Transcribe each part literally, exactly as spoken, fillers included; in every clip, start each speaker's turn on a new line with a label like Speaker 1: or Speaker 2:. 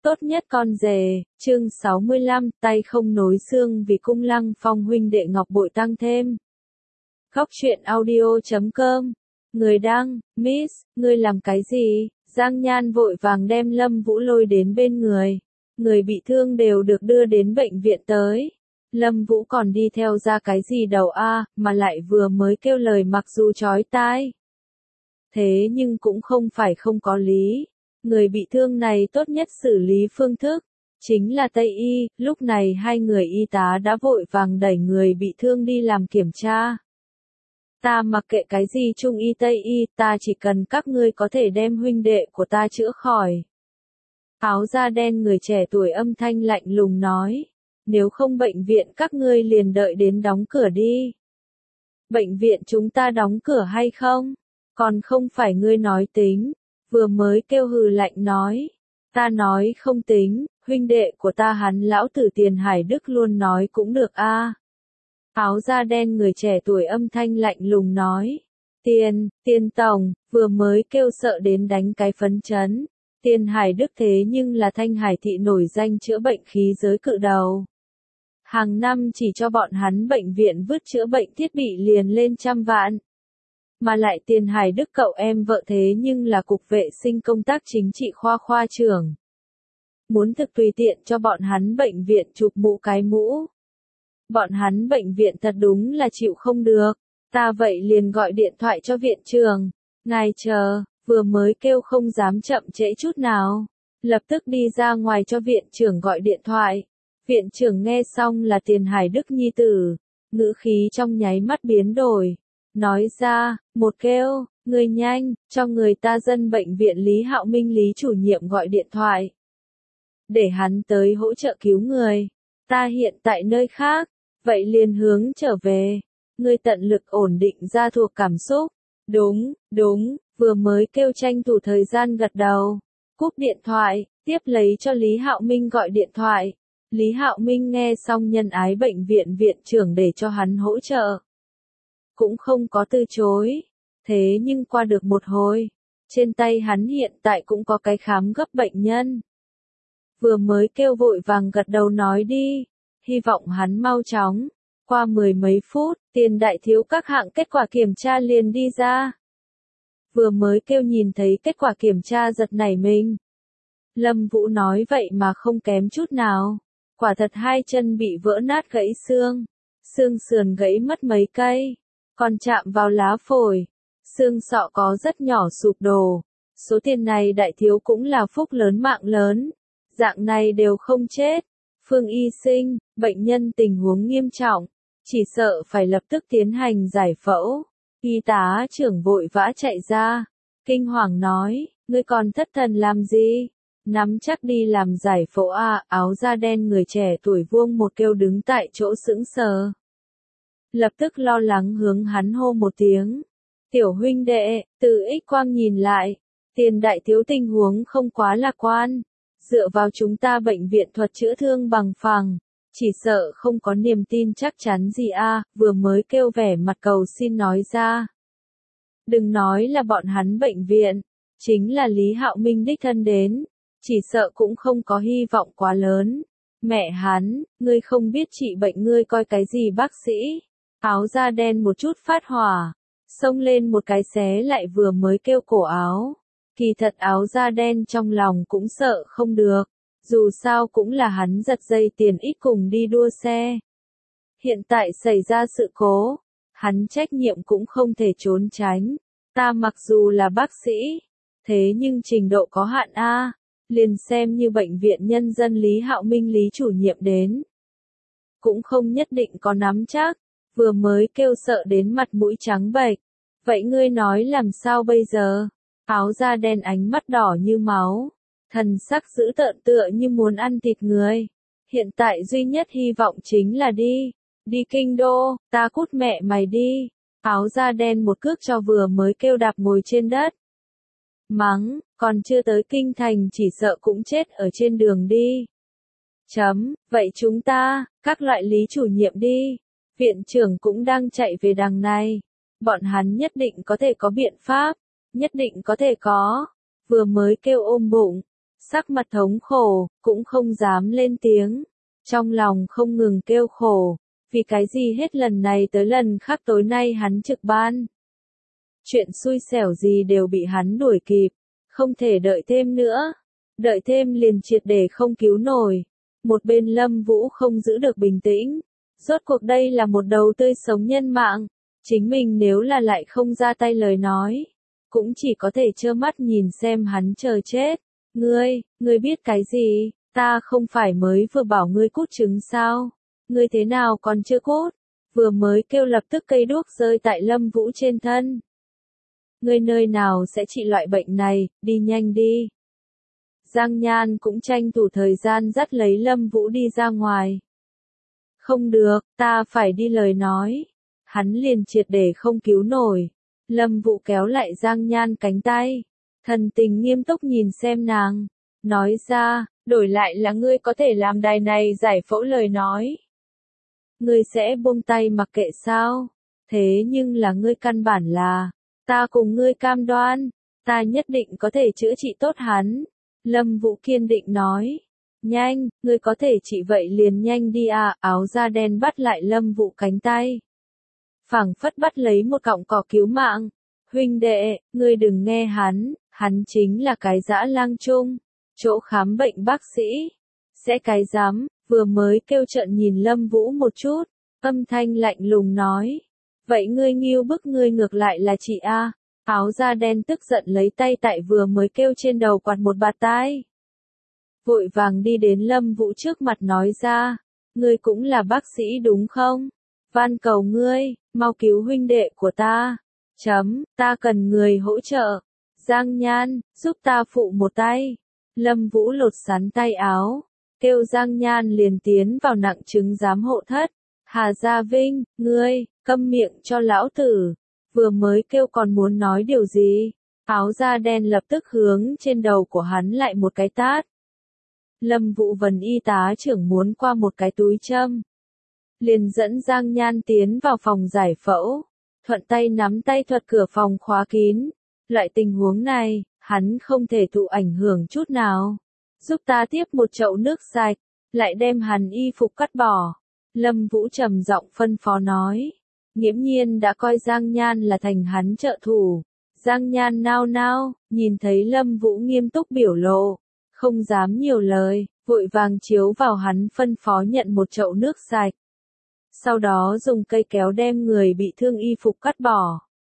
Speaker 1: Tốt nhất con rể, chương sáu mươi lăm, tay không nối xương vì cung Lăng Phong huynh đệ ngọc bội tăng thêm. Góc truyện audio chấm com. Người đăng, Miss, ngươi làm cái gì? Giang Nhan vội vàng đem Lâm Vũ lôi đến bên người. Người bị thương đều được đưa đến bệnh viện tới. Lâm Vũ còn đi theo ra cái gì đầu a, mà lại vừa mới kêu lời mặc dù chói tai. Thế nhưng cũng không phải không có lý. Người bị thương này tốt nhất xử lý phương thức, chính là Tây Y, lúc này hai người y tá đã vội vàng đẩy người bị thương đi làm kiểm tra. Ta mặc kệ cái gì Trung Y Tây Y, ta chỉ cần các ngươi có thể đem huynh đệ của ta chữa khỏi. Áo da đen người trẻ tuổi âm thanh lạnh lùng nói, nếu không bệnh viện các ngươi liền đợi đến đóng cửa đi. Bệnh viện chúng ta đóng cửa hay không? Còn không phải ngươi nói tính. Vừa mới kêu hừ lạnh nói, ta nói không tính, huynh đệ của ta hắn lão tử Tiền Hải Đức luôn nói cũng được a. À. Áo da đen người trẻ tuổi âm thanh lạnh lùng nói, Tiền, Tiền tổng, vừa mới kêu sợ đến đánh cái phấn chấn, Tiền Hải Đức thế nhưng là Thanh Hải thị nổi danh chữa bệnh khí giới cự đầu. Hàng năm chỉ cho bọn hắn bệnh viện vứt chữa bệnh thiết bị liền lên trăm vạn. Mà lại Tiền Hải Đức cậu em vợ thế nhưng là cục vệ sinh công tác chính trị khoa khoa trưởng. Muốn thực tùy tiện cho bọn hắn bệnh viện chụp mũ cái mũ. Bọn hắn bệnh viện thật đúng là chịu không được. Ta vậy liền gọi điện thoại cho viện trưởng. Ngài chờ, vừa mới kêu không dám chậm trễ chút nào. Lập tức đi ra ngoài cho viện trưởng gọi điện thoại. Viện trưởng nghe xong là Tiền Hải Đức nhi tử. Ngữ khí trong nháy mắt biến đổi. Nói ra, một kêu, người nhanh, cho người ta dân bệnh viện Lý Hạo Minh Lý chủ nhiệm gọi điện thoại. Để hắn tới hỗ trợ cứu người. Ta hiện tại nơi khác, vậy liền hướng trở về. Ngươi tận lực ổn định ra thuộc cảm xúc. Đúng, đúng, vừa mới kêu tranh thủ thời gian gật đầu. Cúp điện thoại, tiếp lấy cho Lý Hạo Minh gọi điện thoại. Lý Hạo Minh nghe xong nhân ái bệnh viện viện trưởng để cho hắn hỗ trợ. Cũng không có từ chối. Thế nhưng qua được một hồi, trên tay hắn hiện tại cũng có cái khám gấp bệnh nhân. Vừa mới kêu vội vàng gật đầu nói đi, hy vọng hắn mau chóng. Qua mười mấy phút, Tiền đại thiếu các hạng kết quả kiểm tra liền đi ra. Vừa mới kêu nhìn thấy kết quả kiểm tra giật nảy mình. Lâm Vũ nói vậy mà không kém chút nào. Quả thật hai chân bị vỡ nát gãy xương. Xương sườn gãy mất mấy cây. Còn chạm vào lá phổi, xương sọ có rất nhỏ sụp đổ. Số tiền này đại thiếu cũng là phúc lớn mạng lớn. Dạng này đều không chết. Phương y sinh, bệnh nhân tình huống nghiêm trọng. Chỉ sợ phải lập tức tiến hành giải phẫu. Y tá trưởng vội vã chạy ra. Kinh hoàng nói, ngươi còn thất thần làm gì? Nắm chắc đi làm giải phẫu à, áo da đen người trẻ tuổi vuông một kêu đứng tại chỗ sững sờ. Lập tức lo lắng hướng hắn hô một tiếng. Tiểu huynh đệ, từ X quang nhìn lại. Tiền đại thiếu tình huống không quá lạc quan. Dựa vào chúng ta bệnh viện thuật chữa thương bằng phẳng. Chỉ sợ không có niềm tin chắc chắn gì a. À, vừa mới kêu vẻ mặt cầu xin nói ra. Đừng nói là bọn hắn bệnh viện. Chính là Lý Hạo Minh đích thân đến. Chỉ sợ cũng không có hy vọng quá lớn. Mẹ hắn, ngươi không biết trị bệnh ngươi coi cái gì bác sĩ. Áo da đen một chút phát hỏa, xông lên một cái xé lại vừa mới kêu cổ áo. Kỳ thật áo da đen trong lòng cũng sợ không được, dù sao cũng là hắn giật dây tiền ít cùng đi đua xe. Hiện tại xảy ra sự cố, hắn trách nhiệm cũng không thể trốn tránh. Ta mặc dù là bác sĩ, thế nhưng trình độ có hạn a, liền xem như bệnh viện nhân dân Lý Hạo Minh Lý chủ nhiệm đến. Cũng không nhất định có nắm chắc. Vừa mới kêu sợ đến mặt mũi trắng bệch. Vậy ngươi nói làm sao bây giờ? Áo da đen ánh mắt đỏ như máu. Thần sắc dữ tợn tựa như muốn ăn thịt người. Hiện tại duy nhất hy vọng chính là đi. Đi kinh đô, ta cút mẹ mày đi. Áo da đen một cước cho vừa mới kêu đạp ngồi trên đất. Mắng, còn chưa tới kinh thành chỉ sợ cũng chết ở trên đường đi. Chấm, vậy chúng ta, các loại Lý chủ nhiệm đi. Viện trưởng cũng đang chạy về đằng này. Bọn hắn nhất định có thể có biện pháp. Nhất định có thể có. Vừa mới kêu ôm bụng. Sắc mặt thống khổ, cũng không dám lên tiếng. Trong lòng không ngừng kêu khổ, vì cái gì hết lần này tới lần khác tối nay hắn trực ban. Chuyện xui xẻo gì đều bị hắn đuổi kịp, không thể đợi thêm nữa. Đợi thêm liền triệt để không cứu nổi. Một bên Lâm Vũ không giữ được bình tĩnh. Rốt cuộc đây là một đầu tươi sống nhân mạng. Chính mình nếu là lại không ra tay lời nói, cũng chỉ có thể trơ mắt nhìn xem hắn chờ chết. Ngươi, ngươi biết cái gì? Ta không phải mới vừa bảo ngươi cút trứng sao? Ngươi thế nào còn chưa cút? Vừa mới kêu lập tức cây đuốc rơi tại Lâm Vũ trên thân. Ngươi nơi nào sẽ trị loại bệnh này, đi nhanh đi. Giang Nhan cũng tranh thủ thời gian dắt lấy Lâm Vũ đi ra ngoài. Không được, ta phải đi lời nói. Hắn liền triệt để không cứu nổi. Lâm Vũ kéo lại Giang Nhan cánh tay. Thần tình nghiêm túc nhìn xem nàng. Nói ra, đổi lại là ngươi có thể làm đài này giải phẫu lời nói. Ngươi sẽ buông tay mặc kệ sao? Thế nhưng là ngươi căn bản là, ta cùng ngươi cam đoan, ta nhất định có thể chữa trị tốt hắn. Lâm Vũ kiên định nói. Nhanh, ngươi có thể trị vậy liền nhanh đi à, áo da đen bắt lại Lâm Vũ cánh tay. Phảng phất bắt lấy một cọng cỏ cứu mạng. Huynh đệ, ngươi đừng nghe hắn, hắn chính là cái dã lang chung. Chỗ khám bệnh bác sĩ. Sẽ cái dám, vừa mới kêu trợn nhìn Lâm Vũ một chút, âm thanh lạnh lùng nói. Vậy ngươi nghiêu bức ngươi ngược lại là chị a. Áo da đen tức giận lấy tay tại vừa mới kêu trên đầu quạt một bạt tai. Vội vàng đi đến Lâm Vũ trước mặt nói ra. Ngươi cũng là bác sĩ đúng không? Van cầu ngươi, mau cứu huynh đệ của ta. Chấm, ta cần người hỗ trợ. Giang Nhan, giúp ta phụ một tay. Lâm Vũ lột sắn tay áo. Kêu Giang Nhan liền tiến vào nặng chứng giám hộ thất. Hà Gia Vinh, ngươi, câm miệng cho lão tử. Vừa mới kêu còn muốn nói điều gì. Áo da đen lập tức hướng trên đầu của hắn lại một cái tát. Lâm Vũ Vân y tá trưởng muốn qua một cái túi châm. Liền dẫn Giang Nhan tiến vào phòng giải phẫu. Thuận tay nắm tay thuật cửa phòng khóa kín. Loại tình huống này, hắn không thể thụ ảnh hưởng chút nào. Giúp ta tiếp một chậu nước sạch, lại đem hắn y phục cắt bỏ. Lâm Vũ trầm giọng phân phó nói. Nghiễm nhiên đã coi Giang Nhan là thành hắn trợ thủ. Giang Nhan nao nao, nhìn thấy Lâm Vũ nghiêm túc biểu lộ. Không dám nhiều lời, vội vàng chiếu vào hắn phân phó nhận một chậu nước sạch. Sau đó dùng cây kéo đem người bị thương y phục cắt bỏ.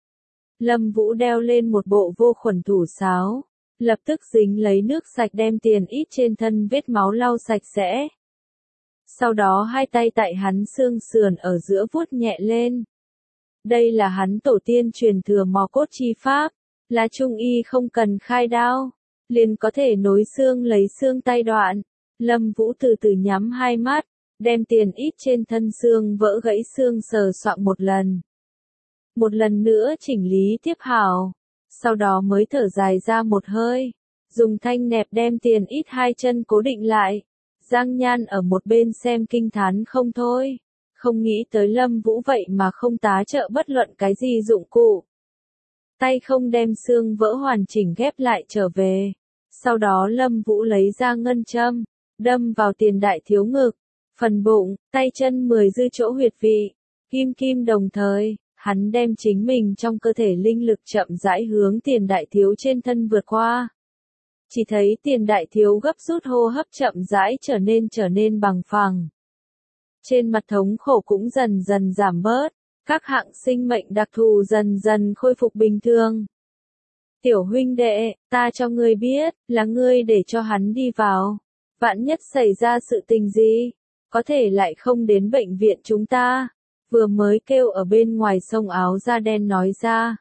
Speaker 1: Lâm Vũ đeo lên một bộ vô khuẩn thủ sáo. Lập tức dính lấy nước sạch đem tiền ít trên thân vết máu lau sạch sẽ. Sau đó hai tay tại hắn xương sườn ở giữa vuốt nhẹ lên. Đây là hắn tổ tiên truyền thừa mò cốt chi pháp, là trung y không cần khai đao, liền có thể nối xương lấy xương tay đoạn. Lâm Vũ từ từ nhắm hai mắt, đem tiền ít trên thân xương vỡ gãy xương sờ soạng một lần. Một lần nữa chỉnh lý tiếp hảo, sau đó mới thở dài ra một hơi, dùng thanh nẹp đem tiền ít hai chân cố định lại. Giang Nhan ở một bên xem kinh thán không thôi, không nghĩ tới Lâm Vũ vậy mà không tá trợ bất luận cái gì dụng cụ. Tay không đem xương vỡ hoàn chỉnh ghép lại trở về. Sau đó Lâm Vũ lấy ra ngân châm, đâm vào tiền đại thiếu ngực, phần bụng, tay chân mười dư chỗ huyệt vị, kim kim đồng thời, hắn đem chính mình trong cơ thể linh lực chậm rãi hướng tiền đại thiếu trên thân vượt qua. Chỉ thấy tiền đại thiếu gấp rút hô hấp chậm rãi trở nên trở nên bằng phẳng. Trên mặt thống khổ cũng dần dần giảm bớt, các hạng sinh mệnh đặc thù dần dần khôi phục bình thường. Tiểu huynh đệ, ta cho ngươi biết, là ngươi để cho hắn đi vào. Vạn nhất xảy ra sự tình gì, có thể lại không đến bệnh viện chúng ta. Vừa mới kêu ở bên ngoài sông áo da đen nói ra.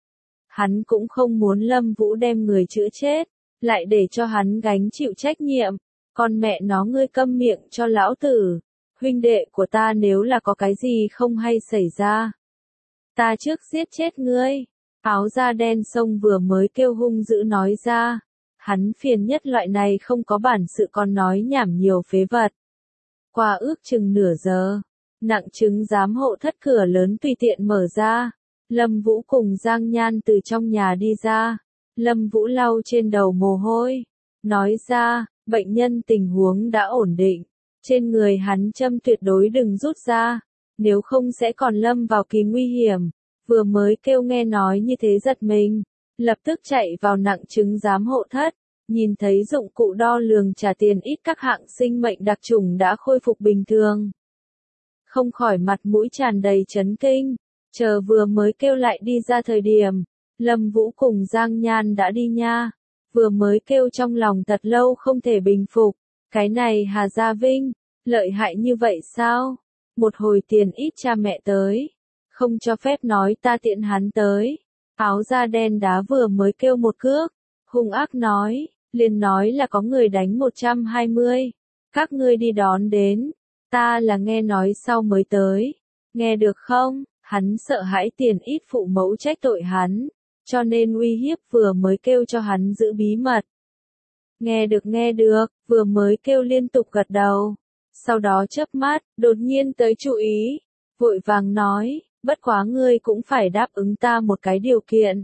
Speaker 1: Hắn cũng không muốn Lâm Vũ đem người chữa chết, lại để cho hắn gánh chịu trách nhiệm. Con mẹ nó ngươi câm miệng cho lão tử. Huynh đệ của ta nếu là có cái gì không hay xảy ra, ta trước giết chết ngươi. Áo da đen sông vừa mới kêu hung dữ nói ra. Hắn phiền nhất loại này không có bản sự còn nói nhảm nhiều phế vật. Qua ước chừng nửa giờ, nặng chứng giám hộ thất cửa lớn tùy tiện mở ra. Lâm Vũ cùng Giang Nhan từ trong nhà đi ra. Lâm Vũ lau trên đầu mồ hôi, nói ra, bệnh nhân tình huống đã ổn định, trên người hắn châm tuyệt đối đừng rút ra, nếu không sẽ còn lâm vào kỳ nguy hiểm. Vừa mới kêu nghe nói như thế giật mình, lập tức chạy vào nặng chứng giám hộ thất, nhìn thấy dụng cụ đo lường trả tiền ít các hạng sinh mệnh đặc chủng đã khôi phục bình thường. Không khỏi mặt mũi tràn đầy chấn kinh, chờ vừa mới kêu lại đi ra thời điểm, Lâm Vũ cùng Giang Nhan đã đi nha, vừa mới kêu trong lòng thật lâu không thể bình phục, cái này Hà Gia Vinh, lợi hại như vậy sao? Một hồi tiền ít cha mẹ tới, không cho phép nói ta tiện hắn tới. Áo da đen đá vừa mới kêu một cước, hung ác nói, liền nói là có người đánh một trăm hai mươi, các ngươi đi đón đến, ta là nghe nói sau mới tới, nghe được không? Hắn sợ hãi tiền ít phụ mẫu trách tội hắn, cho nên uy hiếp vừa mới kêu cho hắn giữ bí mật. Nghe được nghe được, vừa mới kêu liên tục gật đầu, sau đó chớp mắt, đột nhiên tới chú ý, vội vàng nói, bất quá ngươi cũng phải đáp ứng ta một cái điều kiện.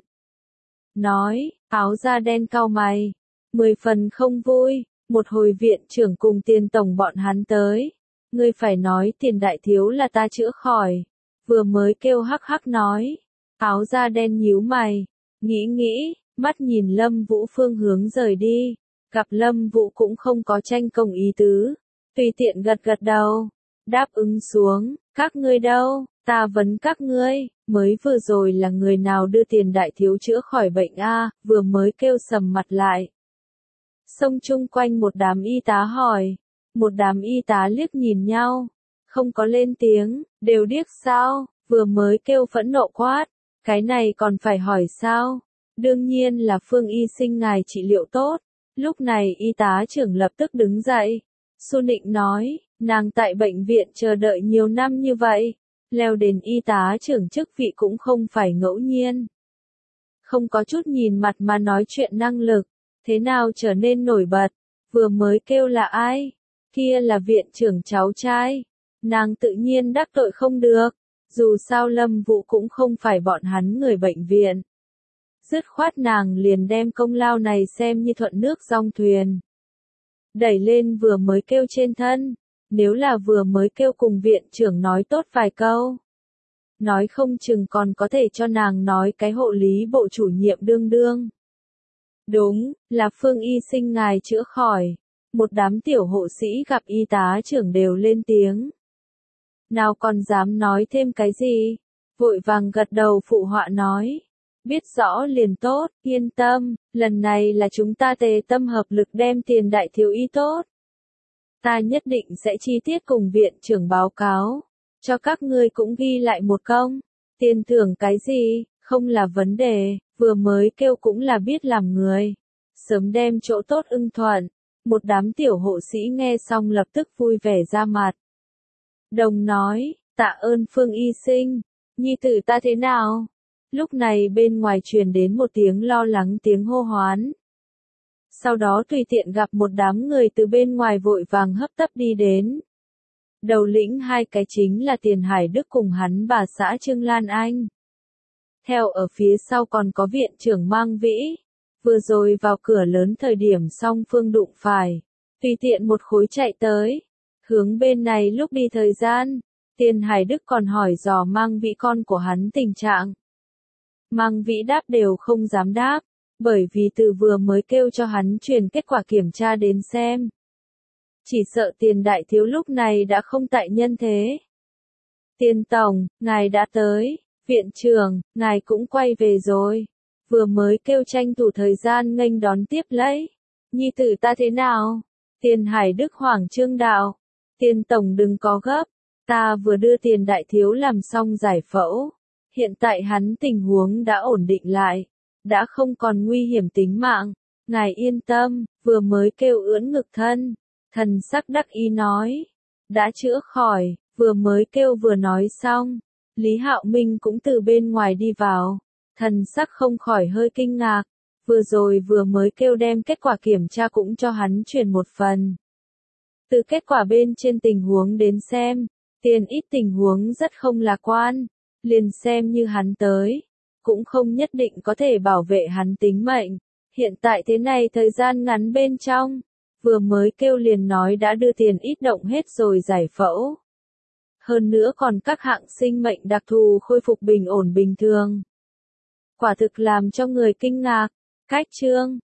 Speaker 1: Nói, áo da đen cau mày, mười phần không vui, một hồi viện trưởng cùng tiền tổng bọn hắn tới, ngươi phải nói tiền đại thiếu là ta chữa khỏi. Vừa mới kêu hắc hắc nói, áo da đen nhíu mày, nghĩ nghĩ, mắt nhìn Lâm Vũ phương hướng rời đi, gặp Lâm Vũ cũng không có tranh công ý tứ, tùy tiện gật gật đầu, đáp ứng xuống, các ngươi đâu, ta vấn các ngươi, mới vừa rồi là người nào đưa tiền đại thiếu chữa khỏi bệnh a? Vừa mới kêu sầm mặt lại. Xông chung quanh một đám y tá hỏi, một đám y tá liếc nhìn nhau, không có lên tiếng, đều điếc sao? Vừa mới kêu phẫn nộ quát, cái này còn phải hỏi sao? Đương nhiên là Phương y sinh ngài trị liệu tốt. Lúc này y tá trưởng lập tức đứng dậy, Xu Nịnh nói, nàng tại bệnh viện chờ đợi nhiều năm như vậy, leo đến y tá trưởng chức vị cũng không phải ngẫu nhiên. Không có chút nhìn mặt mà nói chuyện năng lực, thế nào trở nên nổi bật? Vừa mới kêu là ai? Kia là viện trưởng cháu trai. Nàng tự nhiên đắc tội không được, dù sao Lâm Vũ cũng không phải bọn hắn người bệnh viện. Dứt khoát nàng liền đem công lao này xem như thuận nước dong thuyền. Đẩy lên vừa mới kêu trên thân, nếu là vừa mới kêu cùng viện trưởng nói tốt vài câu. Nói không chừng còn có thể cho nàng nói cái hộ lý bộ chủ nhiệm đương đương. Đúng, là Phương y sinh ngài chữa khỏi. Một đám tiểu hộ sĩ gặp y tá trưởng đều lên tiếng. Nào còn dám nói thêm cái gì? Vội vàng gật đầu phụ họa nói. Biết rõ liền tốt, yên tâm, lần này là chúng ta tề tâm hợp lực đem tiền đại thiếu y tốt. Ta nhất định sẽ chi tiết cùng viện trưởng báo cáo, cho các ngươi cũng ghi lại một công. Tiền thưởng cái gì, không là vấn đề, vừa mới kêu cũng là biết làm người. Sớm đem chỗ tốt ưng thuận, một đám tiểu hộ sĩ nghe xong lập tức vui vẻ ra mặt. Đồng nói, tạ ơn Phương y sinh, nhi tử ta thế nào? Lúc này bên ngoài truyền đến một tiếng lo lắng tiếng hô hoán. Sau đó tùy tiện gặp một đám người từ bên ngoài vội vàng hấp tấp đi đến. Đầu lĩnh hai cái chính là Tiền Hải Đức cùng hắn bà xã Trương Lan Anh. Theo ở phía sau còn có viện trưởng Mang Vĩ. Vừa rồi vào cửa lớn thời điểm song phương đụng phải. Tùy tiện một khối chạy tới. Hướng bên này lúc đi thời gian. Tiền Hải Đức còn hỏi dò Mang Vĩ con của hắn tình trạng. Mang Vĩ đáp đều không dám đáp, bởi vì từ vừa mới kêu cho hắn truyền kết quả kiểm tra đến xem. Chỉ sợ Tiền đại thiếu lúc này đã không tại nhân thế. Tiền tổng, ngài đã tới, viện trưởng, ngài cũng quay về rồi. Vừa mới kêu tranh thủ thời gian nghênh đón tiếp lấy. Nhi tử ta thế nào? Tiền Hải Đức hoảng trương đạo. Tiền tổng đừng có gấp, ta vừa đưa Tiền đại thiếu làm xong giải phẫu. Hiện tại hắn tình huống đã ổn định lại, đã không còn nguy hiểm tính mạng. Ngài yên tâm, vừa mới kêu ưỡn ngực thân, thần sắc đắc ý nói, đã chữa khỏi, vừa mới kêu vừa nói xong. Lý Hạo Minh cũng từ bên ngoài đi vào, thần sắc không khỏi hơi kinh ngạc, vừa rồi vừa mới kêu đem kết quả kiểm tra cũng cho hắn truyền một phần. Từ kết quả bên trên tình huống đến xem, Tiền ít tình huống rất không lạc quan. Liền xem như hắn tới, cũng không nhất định có thể bảo vệ hắn tính mệnh. Hiện tại thế này thời gian ngắn bên trong, vừa mới kêu liền nói đã đưa tiền ít động hết rồi giải phẫu. Hơn nữa còn các hạng sinh mệnh đặc thù khôi phục bình ổn bình thường. Quả thực làm cho người kinh ngạc. Cách chương